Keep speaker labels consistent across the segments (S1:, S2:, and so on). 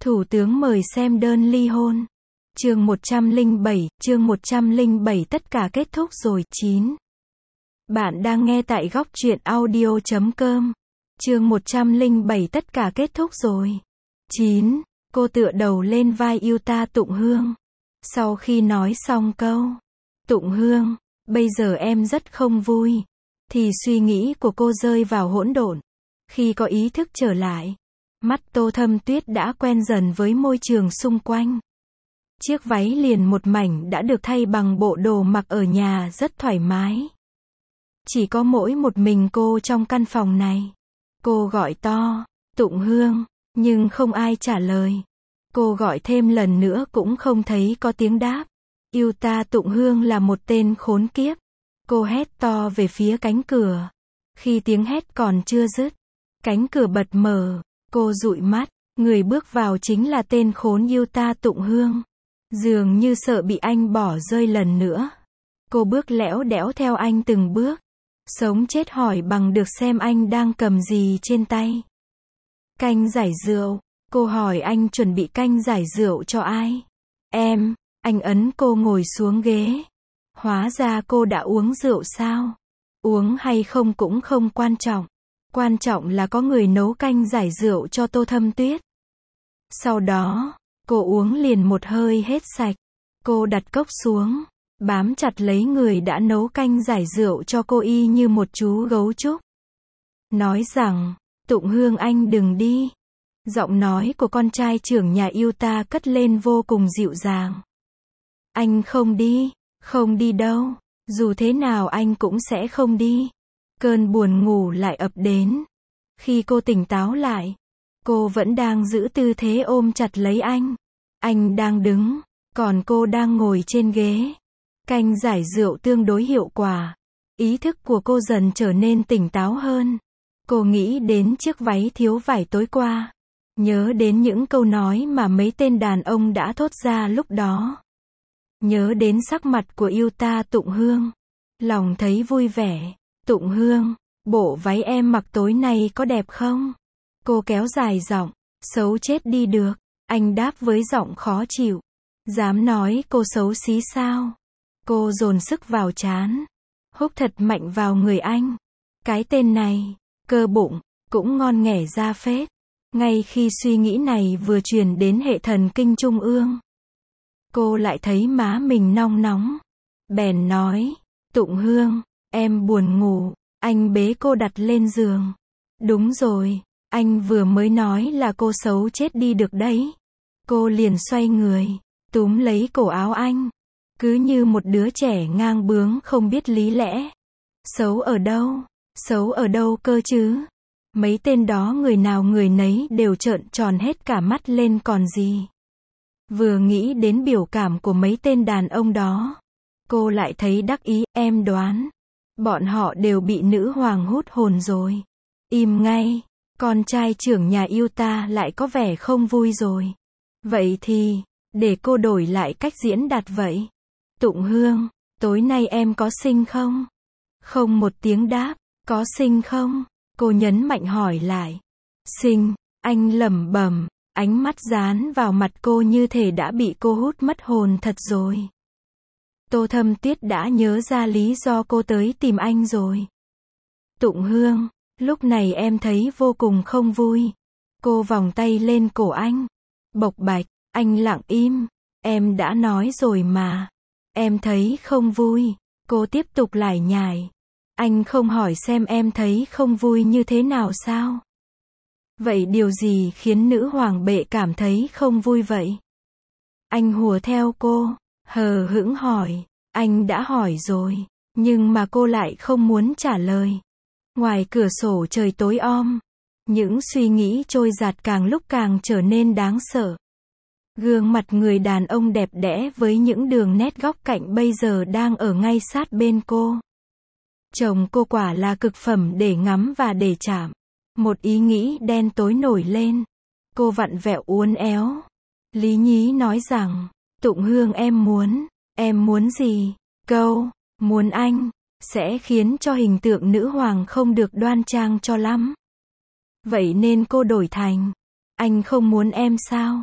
S1: Thủ tướng mời xem đơn ly hôn. Chương 107, tất cả kết thúc rồi. 9. Bạn đang nghe tại góc truyện audio.com. Chương 107, tất cả kết thúc rồi. 9. Cô tựa đầu lên vai Yuta Tụng Hương. Sau khi nói xong câu Tụng Hương, bây giờ em rất không vui, thì suy nghĩ của cô rơi vào hỗn độn. Khi có ý thức trở lại, mắt Tô Thâm Tuyết đã quen dần với môi trường xung quanh. Chiếc váy liền một mảnh đã được thay bằng bộ đồ mặc ở nhà rất thoải mái. Chỉ có mỗi một mình cô trong căn phòng này. Cô gọi to, Tụng Hương, nhưng không ai trả lời. Cô gọi thêm lần nữa cũng không thấy có tiếng đáp. Yuta Tụng Hương là một tên khốn kiếp. Cô hét to về phía cánh cửa. Khi tiếng hét còn chưa dứt, cánh cửa bật mở. Cô dụi mắt, người bước vào chính là tên khốn Yuta Tụng Hương. Dường như sợ bị anh bỏ rơi lần nữa. Cô bước lẽo đẽo theo anh từng bước. Sống chết hỏi bằng được xem anh đang cầm gì trên tay. Canh giải rượu. Cô hỏi anh chuẩn bị canh giải rượu cho ai? Em. Anh ấn cô ngồi xuống ghế. Hóa ra cô đã uống rượu sao? Uống hay không cũng không quan trọng. Quan trọng là có người nấu canh giải rượu cho Tô Thâm Tuyết. Sau đó, cô uống liền một hơi hết sạch. Cô đặt cốc xuống, bám chặt lấy người đã nấu canh giải rượu cho cô y như một chú gấu trúc. Nói rằng, Tụng Hương anh đừng đi. Giọng nói của con trai trưởng nhà Yuta cất lên vô cùng dịu dàng. Anh không đi đâu. Dù thế nào anh cũng sẽ không đi. Cơn buồn ngủ lại ập đến. Khi cô tỉnh táo lại, cô vẫn đang giữ tư thế ôm chặt lấy anh. Anh đang đứng, còn cô đang ngồi trên ghế. Canh giải rượu tương đối hiệu quả. Ý thức của cô dần trở nên tỉnh táo hơn. Cô nghĩ đến chiếc váy thiếu vải tối qua. Nhớ đến những câu nói mà mấy tên đàn ông đã thốt ra lúc đó. Nhớ đến sắc mặt của Yuta Tụng Hương. Lòng thấy vui vẻ. Tụng Hương, bộ váy em mặc tối nay có đẹp không? Cô kéo dài giọng. Xấu chết đi được. Anh đáp với giọng khó chịu. Dám nói cô xấu xí sao? Cô dồn sức vào trán. Húc thật mạnh vào người anh. Cái tên này, cơ bụng, cũng ngon nghẻ ra phết. Ngay khi suy nghĩ này vừa truyền đến hệ thần kinh trung ương, cô lại thấy má mình nong nóng. Bèn nói, Tụng Hương, em buồn ngủ. Anh bế cô đặt lên giường. Đúng rồi, anh vừa mới nói là cô xấu chết đi được đấy. Cô liền xoay người, túm lấy cổ áo anh. Cứ như một đứa trẻ ngang bướng không biết lý lẽ. Xấu ở đâu? Xấu ở đâu cơ chứ? Mấy tên đó người nào người nấy đều trợn tròn hết cả mắt lên còn gì. Vừa nghĩ đến biểu cảm của mấy tên đàn ông đó, cô lại thấy đắc ý. Em đoán, bọn họ đều bị nữ hoàng hút hồn rồi. Im ngay. Con trai trưởng nhà Yuta lại có vẻ không vui rồi. Vậy thì, để cô đổi lại cách diễn đạt vậy. Tụng Hương, tối nay em có xinh không? Không một tiếng đáp. Có xinh không? Cô nhấn mạnh hỏi lại. Xinh, anh lẩm bẩm, ánh mắt dán vào mặt cô như thể đã bị cô hút mất hồn thật rồi. Tô Thâm Tuyết đã nhớ ra lý do cô tới tìm anh rồi. Tụng Hương, lúc này em thấy vô cùng không vui. Cô vòng tay lên cổ anh. Bộc bạch, anh lặng im. Em đã nói rồi mà. Em thấy không vui. Cô tiếp tục lải nhải. Anh không hỏi xem em thấy không vui như thế nào sao? Vậy điều gì khiến nữ hoàng bệ cảm thấy không vui vậy? Anh hùa theo cô, hờ hững hỏi. Anh đã hỏi rồi, nhưng mà cô lại không muốn trả lời. Ngoài cửa sổ trời tối om. Những suy nghĩ trôi dạt càng lúc càng trở nên đáng sợ. Gương mặt người đàn ông đẹp đẽ với những đường nét góc cạnh bây giờ đang ở ngay sát bên cô. Chồng cô quả là cực phẩm để ngắm và để chạm. Một ý nghĩ đen tối nổi lên. Cô vặn vẹo uốn éo. Lý nhí nói rằng, Tụng Hương em muốn gì? Câu, muốn anh, sẽ khiến cho hình tượng nữ hoàng không được đoan trang cho lắm. Vậy nên cô đổi thành, anh không muốn em sao?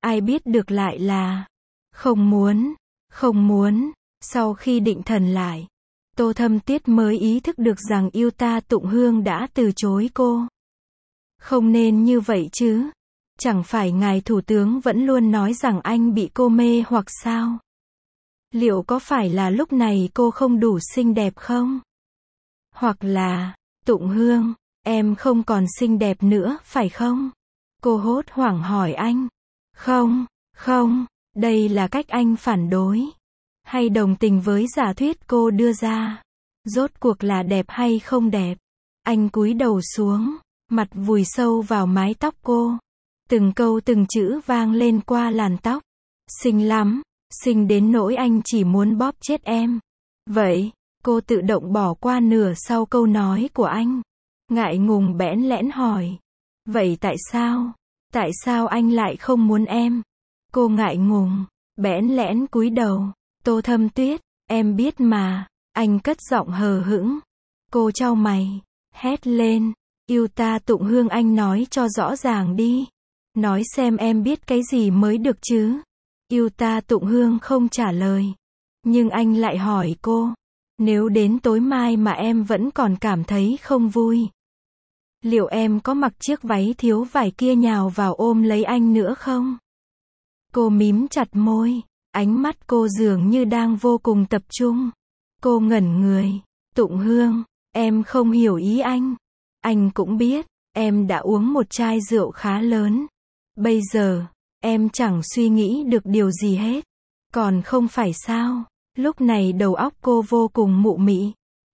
S1: ai biết được lại là không muốn, không muốn. Sau khi định thần lại, Tô Thâm Tuyết mới ý thức được rằng Yêu Ta Tụng Hương đã từ chối cô. Không nên như vậy chứ. Chẳng phải ngài thủ tướng vẫn luôn nói rằng anh bị cô mê hoặc sao? Liệu có phải là lúc này cô không đủ xinh đẹp không? Hoặc là, Tụng Hương, em không còn xinh đẹp nữa, phải không? Cô hốt hoảng hỏi anh. Không, không, đây là cách anh phản đối. Hay đồng tình với giả thuyết cô đưa ra. Rốt cuộc là đẹp hay không đẹp? Anh cúi đầu xuống, mặt vùi sâu vào mái tóc cô. Từng câu từng chữ vang lên qua làn tóc. Xinh lắm, xinh đến nỗi anh chỉ muốn bóp chết em. Vậy, cô tự động bỏ qua nửa sau câu nói của anh. Ngại ngùng bẽn lẽn hỏi. Vậy tại sao? Tại sao anh lại không muốn em? Cô ngại ngùng, bẽn lẽn cúi đầu. Tô Thâm Tuyết, em biết mà. Anh cất giọng hờ hững. Cô chau mày, hét lên. Yêu Ta Tụng Hương, anh nói cho rõ ràng đi. Nói xem em biết cái gì mới được chứ. Yêu Ta Tụng Hương không trả lời. Nhưng anh lại hỏi cô. Nếu đến tối mai mà em vẫn còn cảm thấy không vui, liệu em có mặc chiếc váy thiếu vải kia nhào vào ôm lấy anh nữa không? Cô mím chặt môi. Ánh mắt cô dường như đang vô cùng tập trung. Cô ngẩn người. Tụng Hương, em không hiểu ý anh. Anh cũng biết, em đã uống một chai rượu khá lớn. Bây giờ, em chẳng suy nghĩ được điều gì hết. Còn không phải sao? Lúc này đầu óc cô vô cùng mụ mị.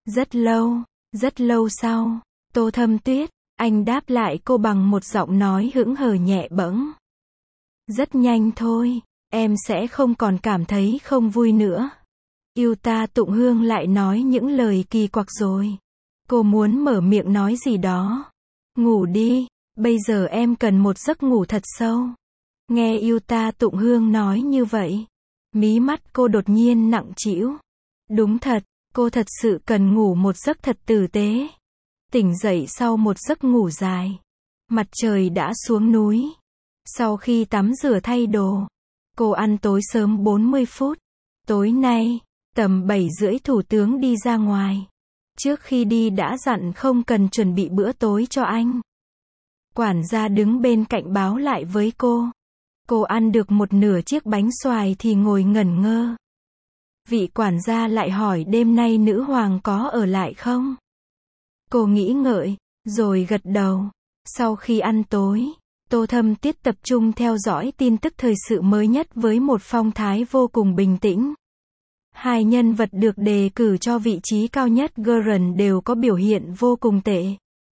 S1: Rất lâu sau, Tô Thâm Tuyết, anh đáp lại cô bằng một giọng nói hững hờ nhẹ bẫng. Rất nhanh thôi, em sẽ không còn cảm thấy không vui nữa. Yêu Ta Tụng Hương lại nói những lời kỳ quặc rồi. Cô muốn mở miệng nói gì đó. Ngủ đi, bây giờ em cần một giấc ngủ thật sâu. Nghe Yêu Ta Tụng Hương nói như vậy, mí mắt cô đột nhiên nặng trĩu. Đúng thật, cô thật sự cần ngủ một giấc thật tử tế. Tỉnh dậy sau một giấc ngủ dài, mặt trời đã xuống núi. Sau khi tắm rửa thay đồ, cô ăn tối sớm 40 phút. Tối nay, tầm 7:30 thủ tướng đi ra ngoài. Trước khi đi đã dặn không cần chuẩn bị bữa tối cho anh. Quản gia đứng bên cạnh báo lại với cô. Cô ăn được một nửa chiếc bánh xoài thì ngồi ngẩn ngơ. Vị quản gia lại hỏi đêm nay nữ hoàng có ở lại không? Cô nghĩ ngợi, rồi gật đầu. Sau khi ăn tối, Tô Thâm Tuyết tập trung theo dõi tin tức thời sự mới nhất với một phong thái vô cùng bình tĩnh. Hai nhân vật được đề cử cho vị trí cao nhất Guardian đều có biểu hiện vô cùng tệ.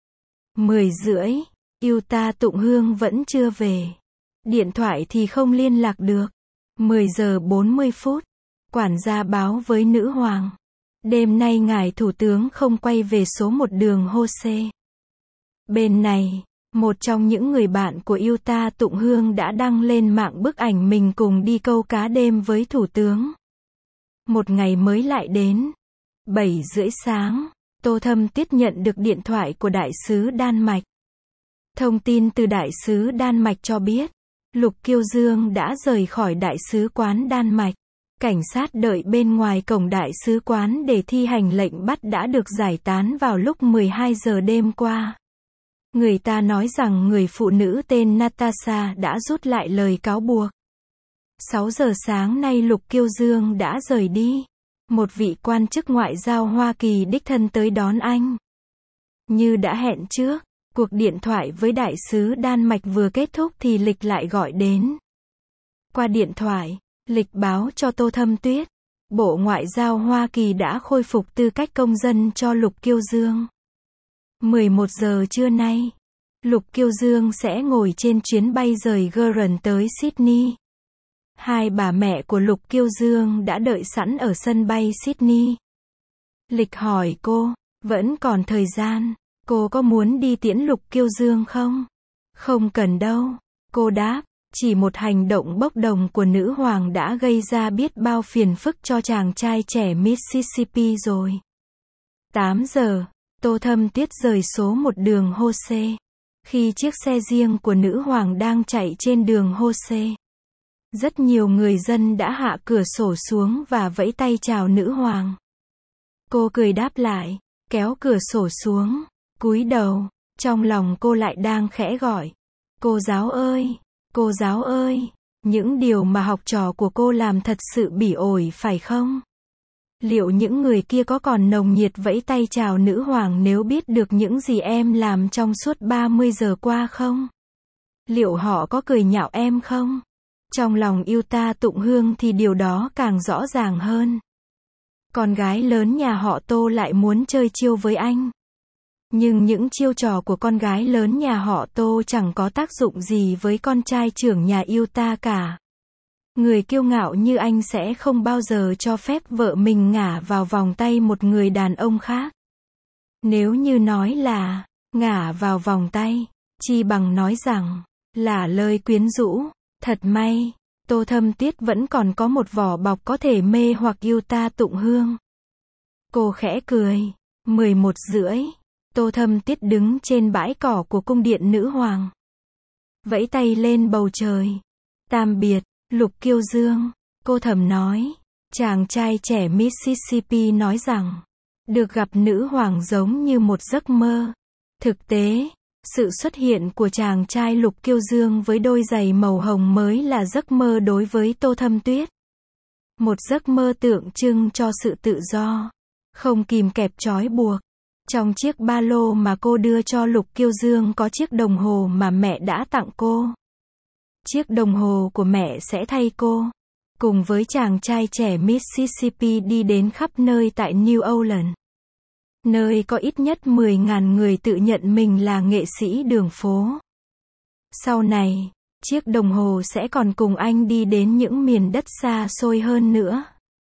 S1: 10:30, Yêu Ta Tụng Hương vẫn chưa về. Điện thoại thì không liên lạc được. 10:40, quản gia báo với nữ hoàng. Đêm nay ngài thủ tướng không quay về số 1 đường Hô-xê. Bên này, một trong những người bạn của Yêu Ta Tụng Hương đã đăng lên mạng bức ảnh mình cùng đi câu cá đêm với thủ tướng. Một ngày mới lại đến. 7:30 sáng, Tô Thâm Tuyết nhận được điện thoại của đại sứ Đan Mạch. Thông tin từ đại sứ Đan Mạch cho biết, Lục Kiêu Dương đã rời khỏi đại sứ quán Đan Mạch. Cảnh sát đợi bên ngoài cổng đại sứ quán để thi hành lệnh bắt đã được giải tán vào lúc 12 giờ đêm qua. Người ta nói rằng người phụ nữ tên Natasha đã rút lại lời cáo buộc. 6 giờ sáng nay Lục Kiêu Dương đã rời đi. Một vị quan chức ngoại giao Hoa Kỳ đích thân tới đón anh. Như đã hẹn trước, cuộc điện thoại với đại sứ Đan Mạch vừa kết thúc thì Lịch lại gọi đến. Qua điện thoại, Lịch báo cho Tô Thâm Tuyết, Bộ Ngoại giao Hoa Kỳ đã khôi phục tư cách công dân cho Lục Kiêu Dương. 11 giờ trưa nay, Lục Kiêu Dương sẽ ngồi trên chuyến bay rời Guardian tới Sydney. Hai bà mẹ của Lục Kiêu Dương đã đợi sẵn ở sân bay Sydney. Lịch hỏi cô, vẫn còn thời gian, cô có muốn đi tiễn Lục Kiêu Dương không? Không cần đâu, cô đáp, chỉ một hành động bốc đồng của nữ hoàng đã gây ra biết bao phiền phức cho chàng trai trẻ Mississippi rồi. 8 giờ, Tô Thâm Tuyết rời số 1 đường Hô-xê. Khi chiếc xe riêng của nữ hoàng đang chạy trên đường Hô-xê, Rất nhiều người dân đã hạ cửa sổ xuống và vẫy tay chào nữ hoàng. Cô cười đáp lại, kéo cửa sổ xuống, cúi đầu, trong lòng cô lại đang khẽ gọi. Cô giáo ơi, cô giáo ơi, những điều mà học trò của cô làm thật sự bỉ ổi phải không? Liệu những người kia có còn nồng nhiệt vẫy tay chào nữ hoàng nếu biết được những gì em làm trong suốt 30 giờ qua không? Liệu họ có cười nhạo em không? Trong lòng Yuta Tụng Hương thì điều đó càng rõ ràng hơn. Con gái lớn nhà họ Tô lại muốn chơi chiêu với anh. Nhưng những chiêu trò của con gái lớn nhà họ Tô chẳng có tác dụng gì với con trai trưởng nhà Yuta cả. Người kiêu ngạo như anh sẽ không bao giờ cho phép vợ mình ngả vào vòng tay một người đàn ông khác. Nếu như nói là ngả vào vòng tay, chi bằng nói rằng là lời quyến rũ. Thật may, Tô Thâm Tuyết vẫn còn có một vỏ bọc có thể mê hoặc Yuta Tụng Hương. Cô khẽ cười. 11:30, Tô Thâm Tuyết đứng trên bãi cỏ của cung điện nữ hoàng. Vẫy tay lên bầu trời. Tạm biệt, Lục Kiêu Dương, cô thầm nói. Chàng trai trẻ Mississippi nói rằng, được gặp nữ hoàng giống như một giấc mơ. Thực tế, sự xuất hiện của chàng trai Lục Kiêu Dương với đôi giày màu hồng mới là giấc mơ đối với Tô Thâm Tuyết. Một giấc mơ tượng trưng cho sự tự do, không kìm kẹp trói buộc. Trong chiếc ba lô mà cô đưa cho Lục Kiêu Dương có chiếc đồng hồ mà mẹ đã tặng cô. Chiếc đồng hồ của mẹ sẽ thay cô, cùng với chàng trai trẻ Mississippi đi đến khắp nơi tại New Orleans. Nơi có ít nhất 10.000 người tự nhận mình là nghệ sĩ đường phố. Sau này, chiếc đồng hồ sẽ còn cùng anh đi đến những miền đất xa xôi hơn nữa.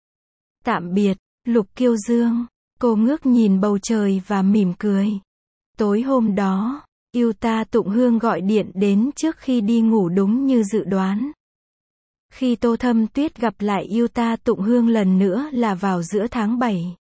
S1: Tạm biệt, Lục Kiêu Dương. Cô ngước nhìn bầu trời và mỉm cười. Tối hôm đó, Yuta Tụng Hương gọi điện đến trước khi đi ngủ đúng như dự đoán. Khi Tô Thâm Tuyết gặp lại Yuta Tụng Hương lần nữa là vào giữa tháng 7.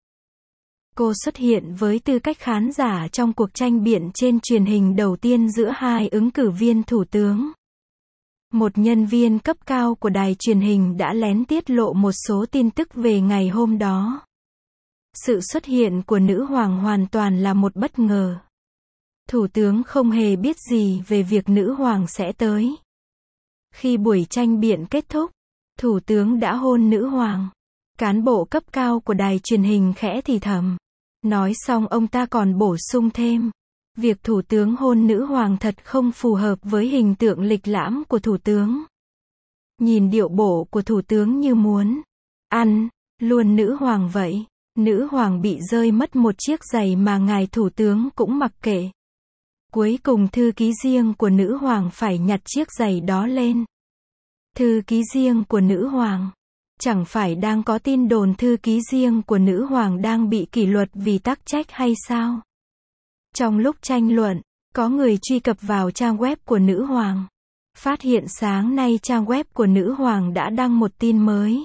S1: Cô xuất hiện với tư cách khán giả trong cuộc tranh biện trên truyền hình đầu tiên giữa hai ứng cử viên thủ tướng. Một nhân viên cấp cao của đài truyền hình đã lén tiết lộ một số tin tức về ngày hôm đó. Sự xuất hiện của nữ hoàng hoàn toàn là một bất ngờ. Thủ tướng không hề biết gì về việc nữ hoàng sẽ tới. Khi buổi tranh biện kết thúc, thủ tướng đã hôn nữ hoàng. Cán bộ cấp cao của đài truyền hình khẽ thì thầm. Nói xong ông ta còn bổ sung thêm. Việc thủ tướng hôn nữ hoàng thật không phù hợp với hình tượng lịch lãm của thủ tướng. Nhìn điệu bộ của thủ tướng như muốn ăn luôn nữ hoàng vậy. Nữ hoàng bị rơi mất một chiếc giày mà ngài thủ tướng cũng mặc kệ. Cuối cùng thư ký riêng của nữ hoàng phải nhặt chiếc giày đó lên. Thư ký riêng của nữ hoàng. Chẳng phải đang có tin đồn thư ký riêng của nữ hoàng đang bị kỷ luật vì tắc trách hay sao? Trong lúc tranh luận, có người truy cập vào trang web của nữ hoàng. Phát hiện sáng nay trang web của nữ hoàng đã đăng một tin mới.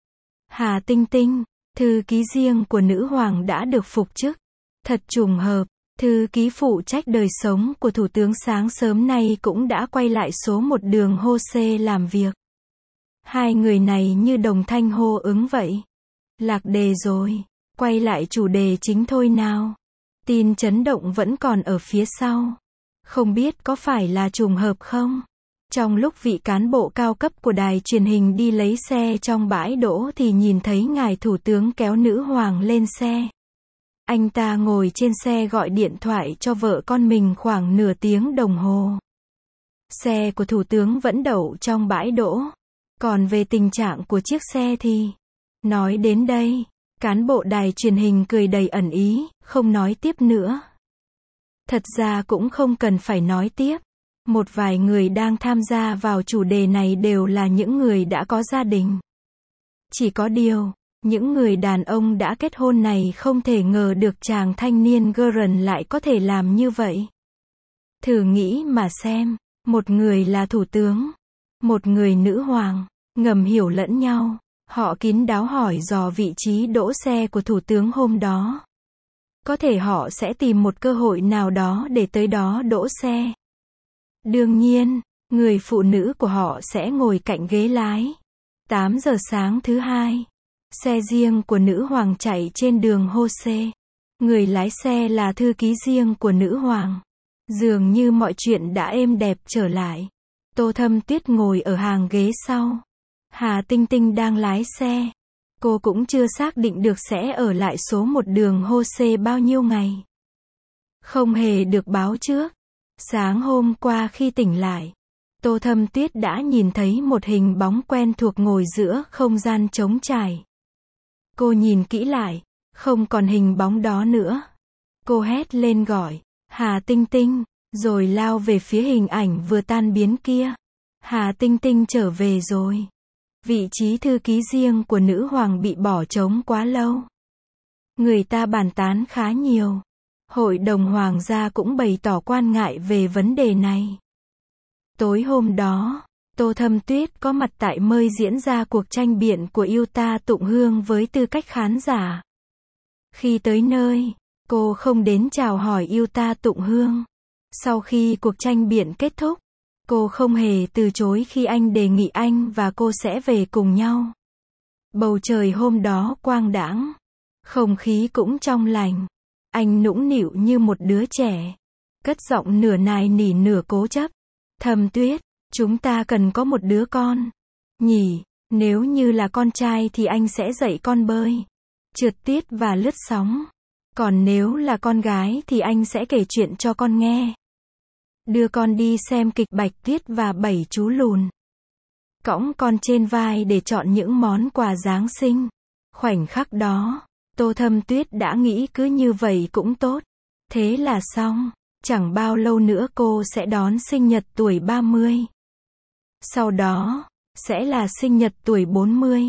S1: Hà Tinh Tinh, thư ký riêng của nữ hoàng đã được phục chức. Thật trùng hợp, thư ký phụ trách đời sống của thủ tướng sáng sớm nay cũng đã quay lại số 1 đường Hô-xê làm việc. Hai người này như đồng thanh hô ứng vậy. Lạc đề rồi, quay lại chủ đề chính thôi nào. Tin chấn động vẫn còn ở phía sau. Không biết có phải là trùng hợp không? Trong lúc vị cán bộ cao cấp của đài truyền hình đi lấy xe trong bãi đỗ thì nhìn thấy ngài thủ tướng kéo nữ hoàng lên xe. Anh ta ngồi trên xe gọi điện thoại cho vợ con mình khoảng nửa tiếng đồng hồ. Xe của thủ tướng vẫn đậu trong bãi đỗ. Còn về tình trạng của chiếc xe thì... Nói đến đây, cán bộ đài truyền hình cười đầy ẩn ý, không nói tiếp nữa. Thật ra cũng không cần phải nói tiếp. Một vài người đang tham gia vào chủ đề này đều là những người đã có gia đình. Chỉ có điều, những người đàn ông đã kết hôn này không thể ngờ được chàng thanh niên Gurren lại có thể làm như vậy. Thử nghĩ mà xem, một người là thủ tướng, một người nữ hoàng, ngầm hiểu lẫn nhau. Họ kín đáo hỏi dò vị trí đỗ xe của thủ tướng hôm đó. Có thể họ sẽ tìm một cơ hội nào đó để tới đó đỗ xe. Đương nhiên, Người phụ nữ của họ sẽ ngồi cạnh ghế lái. 8 giờ sáng thứ hai, xe riêng của nữ hoàng chạy trên đường Jose. Người lái xe là thư ký riêng của nữ hoàng. Dường như mọi chuyện đã êm đẹp trở lại. Tô Thâm Tuyết ngồi ở hàng ghế sau. Hà Tinh Tinh đang lái xe. Cô cũng chưa xác định được sẽ ở lại số 1 đường Jose bao nhiêu ngày. Không hề được báo trước. Sáng hôm qua khi tỉnh lại, Tô Thâm Tuyết đã nhìn thấy một hình bóng quen thuộc ngồi giữa không gian trống trải. Cô nhìn kỹ lại, không còn hình bóng đó nữa. Cô hét lên gọi, Hà Tinh Tinh, rồi lao về phía hình ảnh vừa tan biến kia. Hà Tinh Tinh trở về rồi. Vị trí thư ký riêng của nữ hoàng bị bỏ trống quá lâu. Người ta bàn tán khá nhiều. Hội đồng hoàng gia cũng bày tỏ quan ngại về vấn đề này. Tối hôm đó, Tô Thâm Tuyết có mặt tại nơi diễn ra cuộc tranh biện của Yuta Tụng Hương với tư cách khán giả. Khi tới nơi, cô không đến chào hỏi Yuta Tụng Hương. Sau khi cuộc tranh biện kết thúc, cô không hề từ chối khi anh đề nghị anh và cô sẽ về cùng nhau. Bầu trời hôm đó quang đãng, không khí cũng trong lành. Anh nũng nịu như một đứa trẻ, cất giọng nửa nài nỉ nửa cố chấp. Thâm Tuyết, chúng ta cần có một đứa con. Nhỉ, nếu như là con trai thì anh sẽ dạy con bơi, trượt tiết và lướt sóng. Còn nếu là con gái thì anh sẽ kể chuyện cho con nghe. Đưa con đi xem kịch Bạch Tuyết và 7 chú lùn. Cõng con trên vai để chọn những món quà Giáng sinh. Khoảnh khắc đó, Tô Thâm Tuyết đã nghĩ cứ như vậy cũng tốt. Thế là xong. Chẳng bao lâu nữa cô sẽ đón sinh nhật tuổi 30. Sau đó, sẽ là sinh nhật tuổi 40,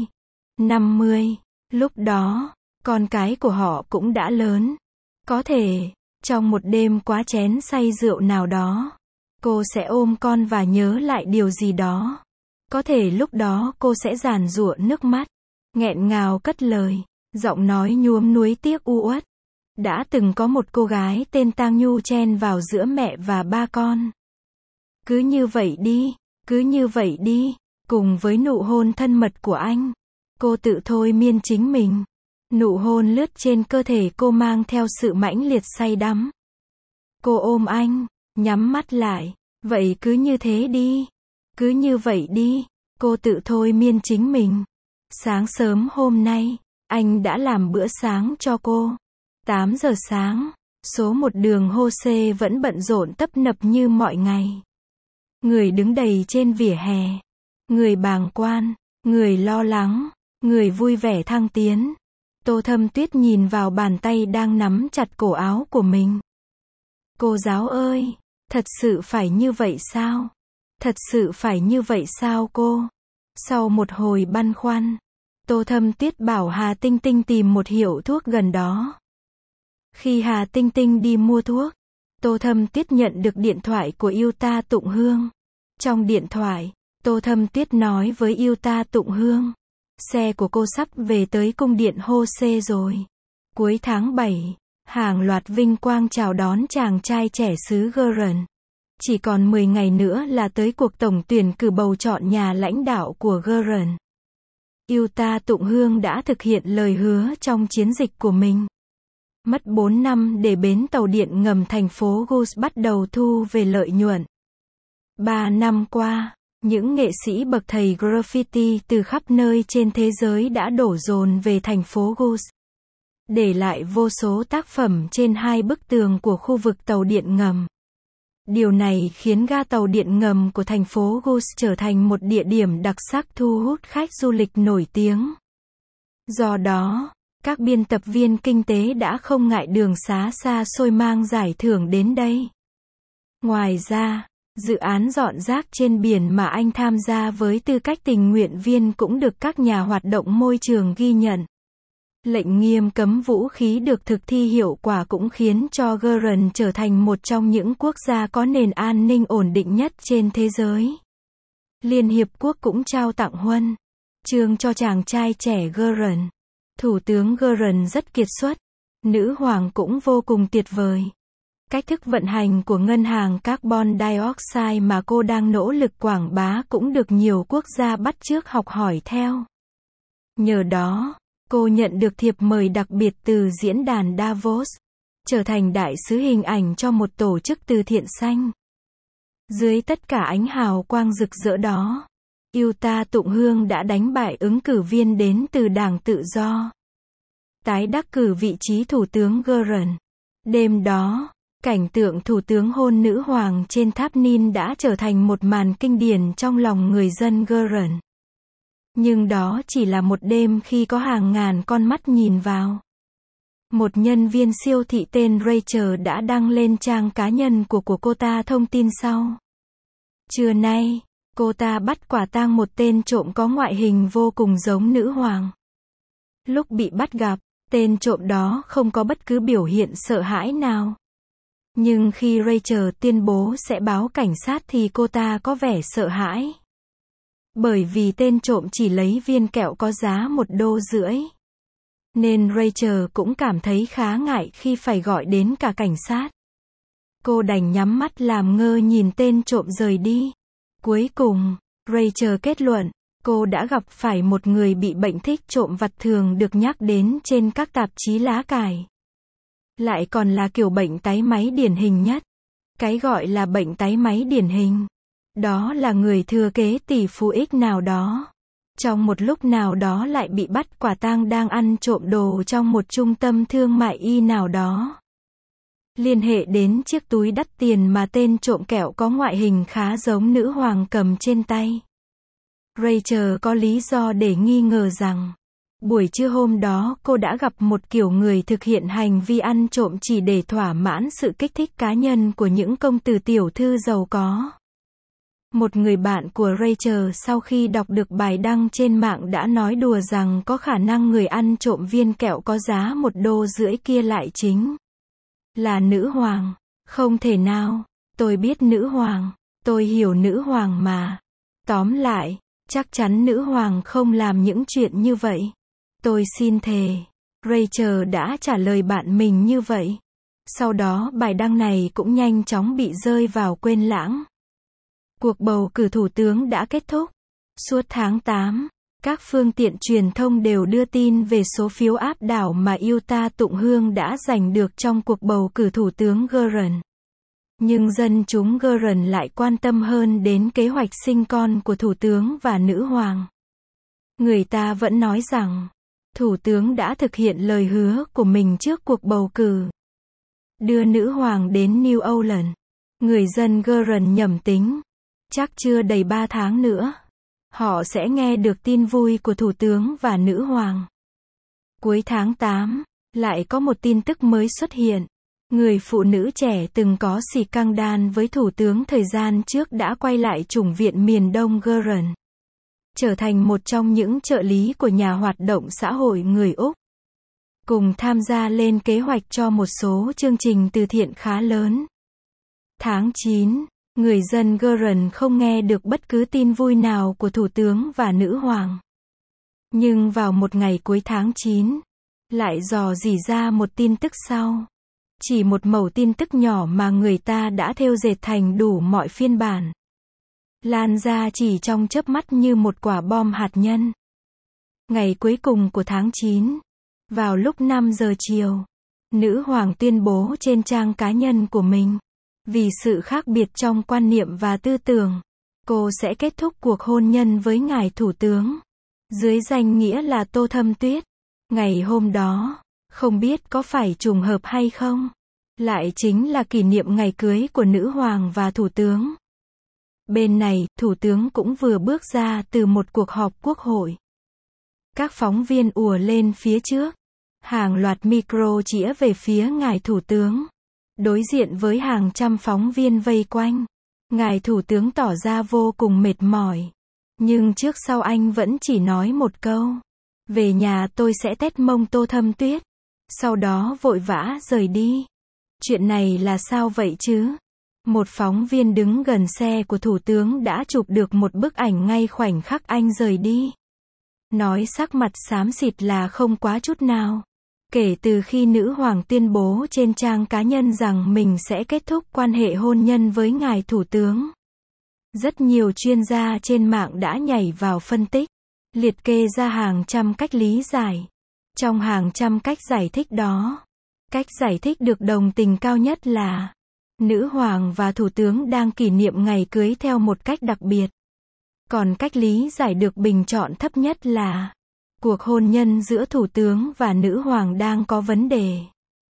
S1: 50. Lúc đó, con cái của họ cũng đã lớn. Có thể, trong một đêm quá chén say rượu nào đó, cô sẽ ôm con và nhớ lại điều gì đó. Có thể lúc đó cô sẽ giàn giụa nước mắt, nghẹn ngào cất lời, giọng nói nhuốm nuối tiếc u uất. Đã từng có một cô gái tên Tang Nhu chen vào giữa mẹ và ba con. Cứ như vậy đi, cứ như vậy đi, cùng với nụ hôn thân mật của anh. Cô tự thôi miên chính mình. Nụ hôn lướt trên cơ thể cô mang theo sự mãnh liệt say đắm. Cô ôm anh, nhắm mắt lại. Vậy cứ như thế đi. Cứ như vậy đi, cô tự thôi miên chính mình. Sáng sớm hôm nay, anh đã làm bữa sáng cho cô. 8 giờ sáng, số 1 đường Jose vẫn bận rộn tấp nập như mọi ngày. Người đứng đầy trên vỉa hè, người bàng quan, người lo lắng, người vui vẻ thăng tiến. Tô Thâm Tuyết nhìn vào bàn tay đang nắm chặt cổ áo của mình. Cô giáo ơi, thật sự phải như vậy sao? Thật sự phải như vậy sao cô? Sau một hồi băn khoăn, Tô Thâm Tuyết bảo Hà Tinh Tinh tìm một hiệu thuốc gần đó. Khi Hà Tinh Tinh đi mua thuốc, Tô Thâm Tuyết nhận được điện thoại của Yuta Tụng Hương. Trong điện thoại, Tô Thâm Tuyết nói với Yuta Tụng Hương, xe của cô sắp về tới cung điện Jose rồi. Cuối tháng 7, hàng loạt vinh quang chào đón chàng trai trẻ xứ Gurren. Chỉ còn 10 ngày nữa là tới cuộc tổng tuyển cử bầu chọn nhà lãnh đạo của Gurren. Yuta Tụng Hương đã thực hiện lời hứa trong chiến dịch của mình. Mất 4 năm để bến tàu điện ngầm thành phố Gus bắt đầu thu về lợi nhuận. 3 năm qua, những nghệ sĩ bậc thầy graffiti từ khắp nơi trên thế giới đã đổ dồn về thành phố Gus, để lại vô số tác phẩm trên 2 bức tường của khu vực tàu điện ngầm. Điều này khiến ga tàu điện ngầm của thành phố Gus trở thành một địa điểm đặc sắc thu hút khách du lịch nổi tiếng. Do đó, các biên tập viên kinh tế đã không ngại đường xá xa xôi mang giải thưởng đến đây. Ngoài ra, dự án dọn rác trên biển mà anh tham gia với tư cách tình nguyện viên cũng được các nhà hoạt động môi trường ghi nhận. Lệnh nghiêm cấm vũ khí được thực thi hiệu quả cũng khiến cho Gurren trở thành một trong những quốc gia có nền an ninh ổn định nhất trên thế giới. Liên Hiệp Quốc cũng trao tặng huân chương cho chàng trai trẻ Gurren. Thủ tướng Gurren rất kiệt xuất. Nữ hoàng cũng vô cùng tuyệt vời. Cách thức vận hành của ngân hàng carbon dioxide mà cô đang nỗ lực quảng bá cũng được nhiều quốc gia bắt chước học hỏi theo. Nhờ đó, cô nhận được thiệp mời đặc biệt từ diễn đàn Davos, trở thành đại sứ hình ảnh cho một tổ chức từ thiện xanh. Dưới tất cả ánh hào quang rực rỡ đó, Yuta Tụng Hương đã đánh bại ứng cử viên đến từ Đảng Tự Do, tái đắc cử vị trí Thủ tướng Gordon. Đêm đó, cảnh tượng Thủ tướng hôn nữ hoàng trên tháp Nin đã trở thành một màn kinh điển trong lòng người dân Gordon. Nhưng đó chỉ là một đêm khi có hàng ngàn con mắt nhìn vào. Một nhân viên siêu thị tên Rachel đã đăng lên trang cá nhân của cô ta thông tin sau. Trưa nay, cô ta bắt quả tang một tên trộm có ngoại hình vô cùng giống nữ hoàng. Lúc bị bắt gặp, tên trộm đó không có bất cứ biểu hiện sợ hãi nào. Nhưng khi Rachel tuyên bố sẽ báo cảnh sát thì cô ta có vẻ sợ hãi. Bởi vì tên trộm chỉ lấy viên kẹo có giá $1.50. Nên Rachel cũng cảm thấy khá ngại khi phải gọi đến cả cảnh sát. Cô đành nhắm mắt làm ngơ nhìn tên trộm rời đi. Cuối cùng, Rachel kết luận, cô đã gặp phải một người bị bệnh thích trộm vặt thường được nhắc đến trên các tạp chí lá cải. Lại còn là kiểu bệnh táy máy điển hình nhất. Cái gọi là bệnh táy máy điển hình, đó là người thừa kế tỷ phú X nào đó, trong một lúc nào đó lại bị bắt quả tang đang ăn trộm đồ trong một trung tâm thương mại y nào đó. Liên hệ đến chiếc túi đắt tiền mà tên trộm kẹo có ngoại hình khá giống nữ hoàng cầm trên tay. Rachel có lý do để nghi ngờ rằng, buổi trưa hôm đó cô đã gặp một kiểu người thực hiện hành vi ăn trộm chỉ để thỏa mãn sự kích thích cá nhân của những công tử tiểu thư giàu có. Một người bạn của Rachel sau khi đọc được bài đăng trên mạng đã nói đùa rằng có khả năng người ăn trộm viên kẹo có giá $1.50 kia lại chính là nữ hoàng. Không thể nào, tôi biết nữ hoàng, tôi hiểu nữ hoàng mà. Tóm lại, chắc chắn nữ hoàng không làm những chuyện như vậy. Tôi xin thề. Rachel đã trả lời bạn mình như vậy. Sau đó bài đăng này cũng nhanh chóng bị rơi vào quên lãng. Cuộc bầu cử thủ tướng đã kết thúc. Suốt tháng 8, các phương tiện truyền thông đều đưa tin về số phiếu áp đảo mà Yuta Tụng Hương đã giành được trong cuộc bầu cử thủ tướng Gordon. Nhưng dân chúng Gordon lại quan tâm hơn đến kế hoạch sinh con của thủ tướng và nữ hoàng. Người ta vẫn nói rằng, thủ tướng đã thực hiện lời hứa của mình trước cuộc bầu cử, đưa nữ hoàng đến New Orleans. Người dân Gordon nhẩm tính, chắc chưa đầy 3 tháng nữa, họ sẽ nghe được tin vui của thủ tướng và nữ hoàng. Cuối tháng 8, lại có một tin tức mới xuất hiện. Người phụ nữ trẻ từng có scandal với thủ tướng thời gian trước đã quay lại chủng viện miền Đông Gordon, trở thành một trong những trợ lý của nhà hoạt động xã hội người Úc, cùng tham gia lên kế hoạch cho một số chương trình từ thiện khá lớn. Tháng 9, người dân Gordon không nghe được bất cứ tin vui nào của thủ tướng và nữ hoàng. Nhưng vào một ngày cuối tháng 9, lại dò dỉ ra một tin tức sau. Chỉ một mẩu tin tức nhỏ mà người ta đã thêu dệt thành đủ mọi phiên bản. Lan ra chỉ trong chớp mắt như một quả bom hạt nhân. Ngày cuối cùng của tháng 9, vào lúc 5 giờ chiều, nữ hoàng tuyên bố trên trang cá nhân của mình, vì sự khác biệt trong quan niệm và tư tưởng, cô sẽ kết thúc cuộc hôn nhân với ngài thủ tướng, dưới danh nghĩa là Tô Thâm Tuyết. Ngày hôm đó, không biết có phải trùng hợp hay không, lại chính là kỷ niệm ngày cưới của nữ hoàng và thủ tướng. Bên này, thủ tướng cũng vừa bước ra từ một cuộc họp quốc hội. Các phóng viên ùa lên phía trước. Hàng loạt micro chĩa về phía ngài thủ tướng. Đối diện với hàng trăm phóng viên vây quanh, ngài thủ tướng tỏ ra vô cùng mệt mỏi. Nhưng trước sau anh vẫn chỉ nói một câu. Về nhà tôi sẽ tét mông Tô Thâm Tuyết. Sau đó vội vã rời đi. Chuyện này là sao vậy chứ? Một phóng viên đứng gần xe của thủ tướng đã chụp được một bức ảnh ngay khoảnh khắc anh rời đi. Nói sắc mặt xám xịt là không quá chút nào. Kể từ khi nữ hoàng tuyên bố trên trang cá nhân rằng mình sẽ kết thúc quan hệ hôn nhân với ngài thủ tướng, rất nhiều chuyên gia trên mạng đã nhảy vào phân tích, liệt kê ra hàng trăm cách lý giải. Trong hàng trăm cách giải thích đó, cách giải thích được đồng tình cao nhất là nữ hoàng và thủ tướng đang kỷ niệm ngày cưới theo một cách đặc biệt. Còn cách lý giải được bình chọn thấp nhất là cuộc hôn nhân giữa thủ tướng và nữ hoàng đang có vấn đề.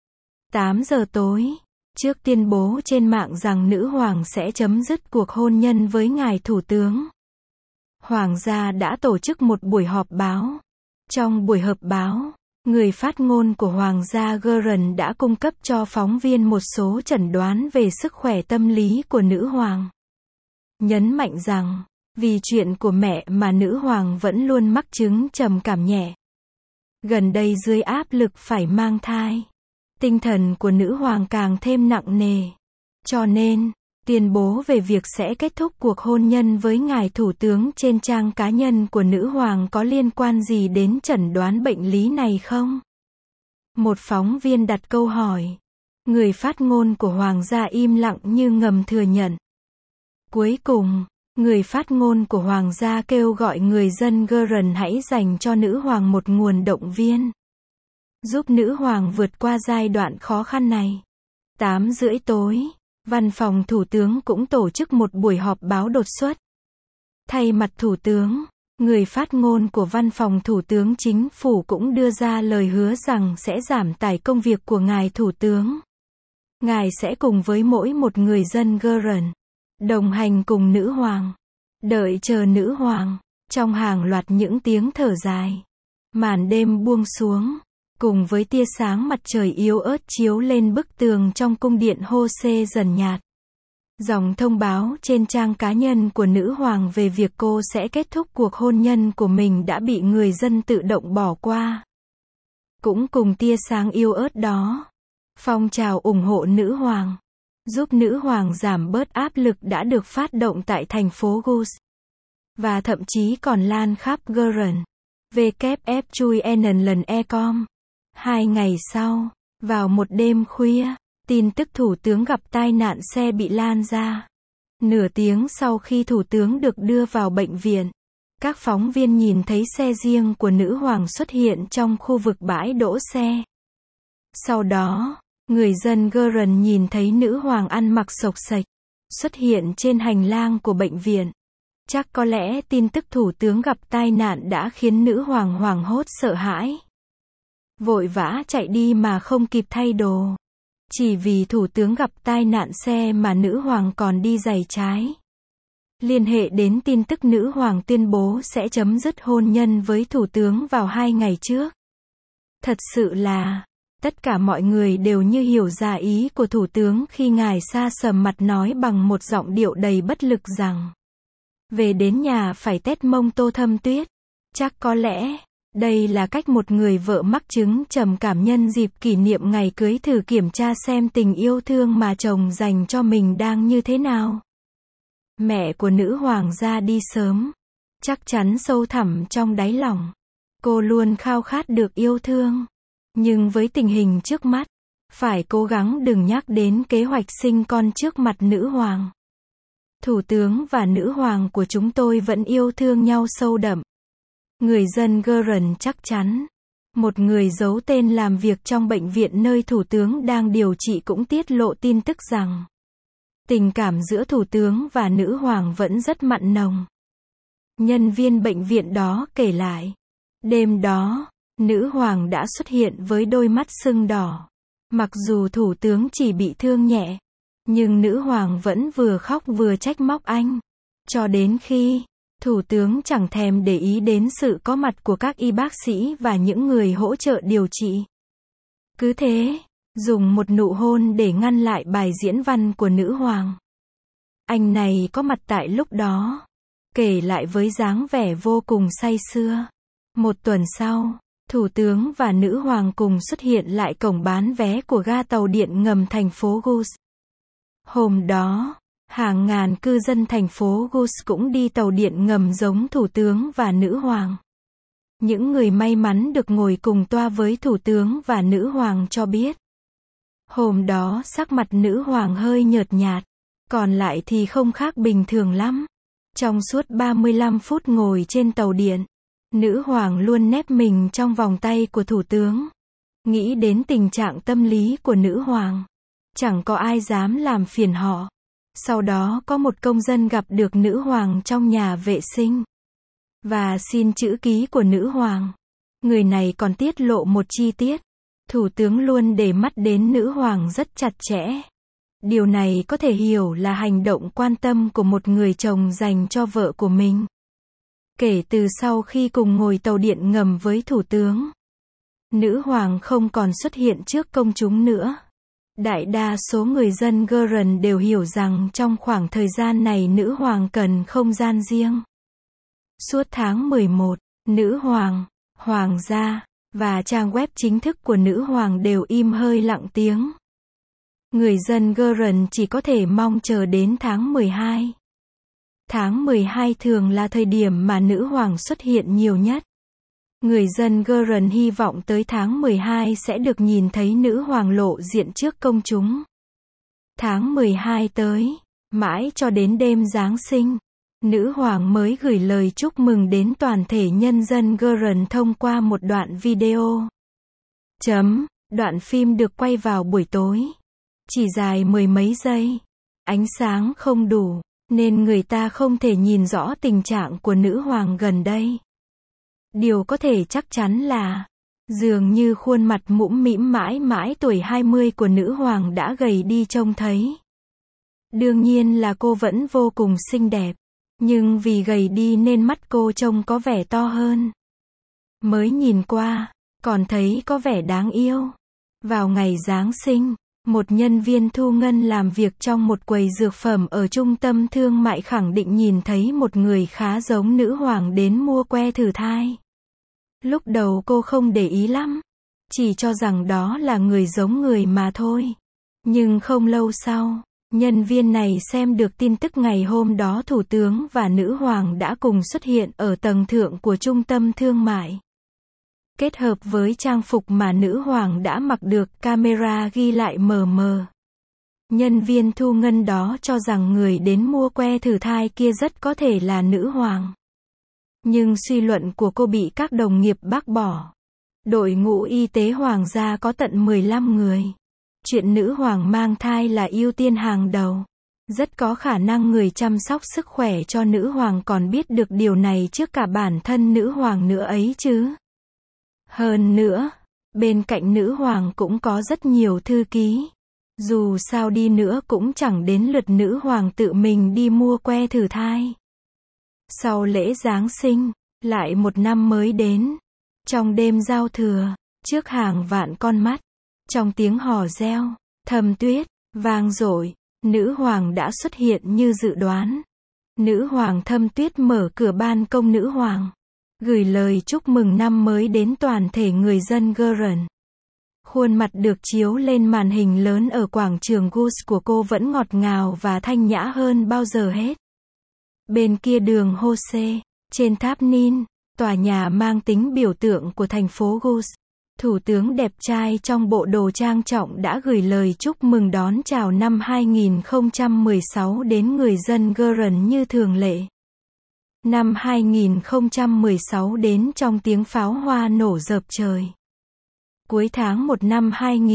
S1: 8 giờ tối, trước tuyên bố trên mạng rằng nữ hoàng sẽ chấm dứt cuộc hôn nhân với ngài thủ tướng, hoàng gia đã tổ chức một buổi họp báo. Trong buổi họp báo, người phát ngôn của hoàng gia Guerin đã cung cấp cho phóng viên một số chẩn đoán về sức khỏe tâm lý của nữ hoàng. Nhấn mạnh rằng, vì chuyện của mẹ mà nữ hoàng vẫn luôn mắc chứng trầm cảm nhẹ. Gần đây dưới áp lực phải mang thai, tinh thần của nữ hoàng càng thêm nặng nề. Cho nên, tuyên bố về việc sẽ kết thúc cuộc hôn nhân với ngài thủ tướng trên trang cá nhân của nữ hoàng có liên quan gì đến chẩn đoán bệnh lý này không? Một phóng viên đặt câu hỏi. Người phát ngôn của hoàng gia im lặng như ngầm thừa nhận. Cuối cùng, người phát ngôn của hoàng gia kêu gọi người dân Guerin hãy dành cho nữ hoàng một nguồn động viên, giúp nữ hoàng vượt qua giai đoạn khó khăn này. 8 rưỡi tối, văn phòng thủ tướng cũng tổ chức một buổi họp báo đột xuất. Thay mặt thủ tướng, người phát ngôn của văn phòng thủ tướng chính phủ cũng đưa ra lời hứa rằng sẽ giảm tải công việc của ngài thủ tướng. Ngài sẽ cùng với mỗi một người dân Guerin, đồng hành cùng nữ hoàng, đợi chờ nữ hoàng, trong hàng loạt những tiếng thở dài. Màn đêm buông xuống, cùng với tia sáng mặt trời yếu ớt chiếu lên bức tường trong cung điện Jose dần nhạt. Dòng thông báo trên trang cá nhân của nữ hoàng về việc cô sẽ kết thúc cuộc hôn nhân của mình đã bị người dân tự động bỏ qua. Cũng cùng tia sáng yếu ớt đó, phong trào ủng hộ nữ hoàng, giúp nữ hoàng giảm bớt áp lực đã được phát động tại thành phố Gus, và thậm chí còn lan khắp Guerin. WFCHUNLN.com. 2 ngày sau, vào một đêm khuya, tin tức thủ tướng gặp tai nạn xe bị lan ra. Nửa tiếng sau khi thủ tướng được đưa vào bệnh viện, các phóng viên nhìn thấy xe riêng của nữ hoàng xuất hiện trong khu vực bãi đỗ xe. Sau đó, người dân Guerin nhìn thấy nữ hoàng ăn mặc xộc xệch, xuất hiện trên hành lang của bệnh viện. Chắc có lẽ tin tức thủ tướng gặp tai nạn đã khiến nữ hoàng hoảng hốt sợ hãi. Vội vã chạy đi mà không kịp thay đồ. Chỉ vì thủ tướng gặp tai nạn xe mà nữ hoàng còn đi giày trái. Liên hệ đến tin tức nữ hoàng tuyên bố sẽ chấm dứt hôn nhân với thủ tướng vào 2 ngày trước. Thật sự là, tất cả mọi người đều như hiểu ra ý của thủ tướng khi ngài sa sầm mặt nói bằng một giọng điệu đầy bất lực rằng về đến nhà phải tét mông Tô Thâm Tuyết. Chắc có lẽ đây là cách một người vợ mắc chứng trầm cảm nhân dịp kỷ niệm ngày cưới thử kiểm tra xem tình yêu thương mà chồng dành cho mình đang như thế nào. Mẹ của nữ hoàng ra đi sớm. Chắc chắn sâu thẳm trong đáy lòng, cô luôn khao khát được yêu thương. Nhưng với tình hình trước mắt, phải cố gắng đừng nhắc đến kế hoạch sinh con trước mặt nữ hoàng. Thủ tướng và nữ hoàng của chúng tôi vẫn yêu thương nhau sâu đậm. Người dân Guerin chắc chắn. Một người giấu tên làm việc trong bệnh viện nơi thủ tướng đang điều trị cũng tiết lộ tin tức rằng tình cảm giữa thủ tướng và nữ hoàng vẫn rất mặn nồng. Nhân viên bệnh viện đó kể lại, đêm đó, nữ hoàng đã xuất hiện với đôi mắt sưng đỏ. Mặc dù thủ tướng chỉ bị thương nhẹ, nhưng nữ hoàng vẫn vừa khóc vừa trách móc anh. Cho đến khi thủ tướng chẳng thèm để ý đến sự có mặt của các y bác sĩ và những người hỗ trợ điều trị. Cứ thế, dùng một nụ hôn để ngăn lại bài diễn văn của nữ hoàng. Anh này có mặt tại lúc đó, kể lại với dáng vẻ vô cùng say sưa. Một tuần sau, thủ tướng và nữ hoàng cùng xuất hiện lại cổng bán vé của ga tàu điện ngầm thành phố Gus. Hôm đó, hàng ngàn cư dân thành phố Gus cũng đi tàu điện ngầm giống thủ tướng và nữ hoàng. Những người may mắn được ngồi cùng toa với thủ tướng và nữ hoàng cho biết. Hôm đó sắc mặt nữ hoàng hơi nhợt nhạt, còn lại thì không khác bình thường lắm. Trong suốt 35 phút ngồi trên tàu điện, nữ hoàng luôn nép mình trong vòng tay của thủ tướng. Nghĩ đến tình trạng tâm lý của nữ hoàng, chẳng có ai dám làm phiền họ. Sau đó có một công dân gặp được nữ hoàng trong nhà vệ sinh và xin chữ ký của nữ hoàng. Người này còn tiết lộ một chi tiết. Thủ tướng luôn để mắt đến nữ hoàng rất chặt chẽ. Điều này có thể hiểu là hành động quan tâm của một người chồng dành cho vợ của mình. Kể từ sau khi cùng ngồi tàu điện ngầm với thủ tướng, nữ hoàng không còn xuất hiện trước công chúng nữa. Đại đa số người dân Guernsey đều hiểu rằng trong khoảng thời gian này nữ hoàng cần không gian riêng. Suốt tháng 11, nữ hoàng, hoàng gia và trang web chính thức của nữ hoàng đều im hơi lặng tiếng. Người dân Guernsey chỉ có thể mong chờ đến tháng 12. Tháng 12 thường là thời điểm mà nữ hoàng xuất hiện nhiều nhất. Người dân Guernsey hy vọng tới tháng 12 sẽ được nhìn thấy nữ hoàng lộ diện trước công chúng. Tháng 12 tới, mãi cho đến đêm Giáng sinh, nữ hoàng mới gửi lời chúc mừng đến toàn thể nhân dân Guernsey thông qua một đoạn video. Đoạn phim được quay vào buổi tối. Chỉ dài mười mấy giây. Ánh sáng không đủ, nên người ta không thể nhìn rõ tình trạng của nữ hoàng gần đây. Điều có thể chắc chắn là, dường như khuôn mặt mũm mĩm mãi mãi tuổi 20 của nữ hoàng đã gầy đi trông thấy. Đương nhiên là cô vẫn vô cùng xinh đẹp, nhưng vì gầy đi nên mắt cô trông có vẻ to hơn. Mới nhìn qua, còn thấy có vẻ đáng yêu. Vào ngày Giáng sinh, một nhân viên thu ngân làm việc trong một quầy dược phẩm ở trung tâm thương mại khẳng định nhìn thấy một người khá giống nữ hoàng đến mua que thử thai. Lúc đầu cô không để ý lắm, chỉ cho rằng đó là người giống người mà thôi. Nhưng không lâu sau, nhân viên này xem được tin tức ngày hôm đó thủ tướng và nữ hoàng đã cùng xuất hiện ở tầng thượng của trung tâm thương mại. Kết hợp với trang phục mà nữ hoàng đã mặc được camera ghi lại mờ mờ. Nhân viên thu ngân đó cho rằng người đến mua que thử thai kia rất có thể là nữ hoàng. Nhưng suy luận của cô bị các đồng nghiệp bác bỏ. Đội ngũ y tế hoàng gia có tận 15 người. Chuyện nữ hoàng mang thai là ưu tiên hàng đầu. Rất có khả năng người chăm sóc sức khỏe cho nữ hoàng còn biết được điều này trước cả bản thân nữ hoàng nữa ấy chứ. Hơn nữa, bên cạnh nữ hoàng cũng có rất nhiều thư ký. Dù sao đi nữa cũng chẳng đến lượt nữ hoàng tự mình đi mua que thử thai. Sau lễ Giáng sinh, lại một năm mới đến. Trong đêm giao thừa, trước hàng vạn con mắt, trong tiếng hò reo, thầm tuyết, vang dội, nữ hoàng đã xuất hiện như dự đoán. Nữ hoàng Thâm Tuyết mở cửa ban công nữ hoàng, gửi lời chúc mừng năm mới đến toàn thể người dân Guernsey. Khuôn mặt được chiếu lên màn hình lớn ở quảng trường Goose của cô vẫn ngọt ngào và thanh nhã hơn bao giờ hết. Bên kia đường Hose, trên tháp Nin, tòa nhà mang tính biểu tượng của thành phố Goose, thủ tướng đẹp trai trong bộ đồ trang trọng đã gửi lời chúc mừng đón chào năm 2016 đến người dân Guernsey như thường lệ. Năm 2016 đến trong tiếng pháo hoa nổ rợp trời. Cuối tháng 1 năm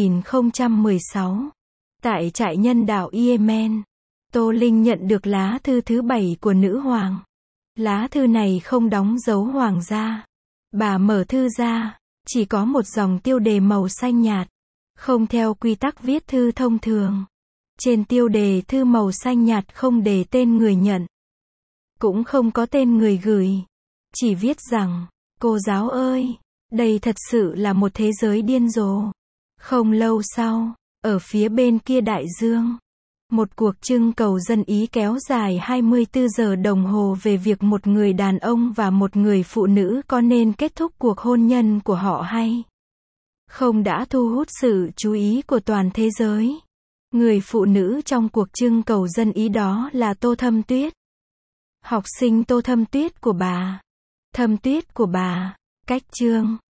S1: 2016, tại trại nhân đạo Yemen, Tô Linh nhận được lá thư thứ 7 của nữ hoàng. Lá thư này không đóng dấu hoàng gia. Bà mở thư ra, chỉ có một dòng tiêu đề màu xanh nhạt, không theo quy tắc viết thư thông thường. Trên tiêu đề thư màu xanh nhạt không đề tên người nhận, cũng không có tên người gửi. Chỉ viết rằng, cô giáo ơi, đây thật sự là một thế giới điên rồ. Không lâu sau, ở phía bên kia đại dương, một cuộc trưng cầu dân Ý kéo dài 24 giờ đồng hồ về việc một người đàn ông và một người phụ nữ có nên kết thúc cuộc hôn nhân của họ hay không đã thu hút sự chú ý của toàn thế giới. Người phụ nữ trong cuộc trưng cầu dân Ý đó là Tô Thâm Tuyết. Học sinh Tô Thâm Tuyết của bà. Thâm Tuyết của bà Cách chương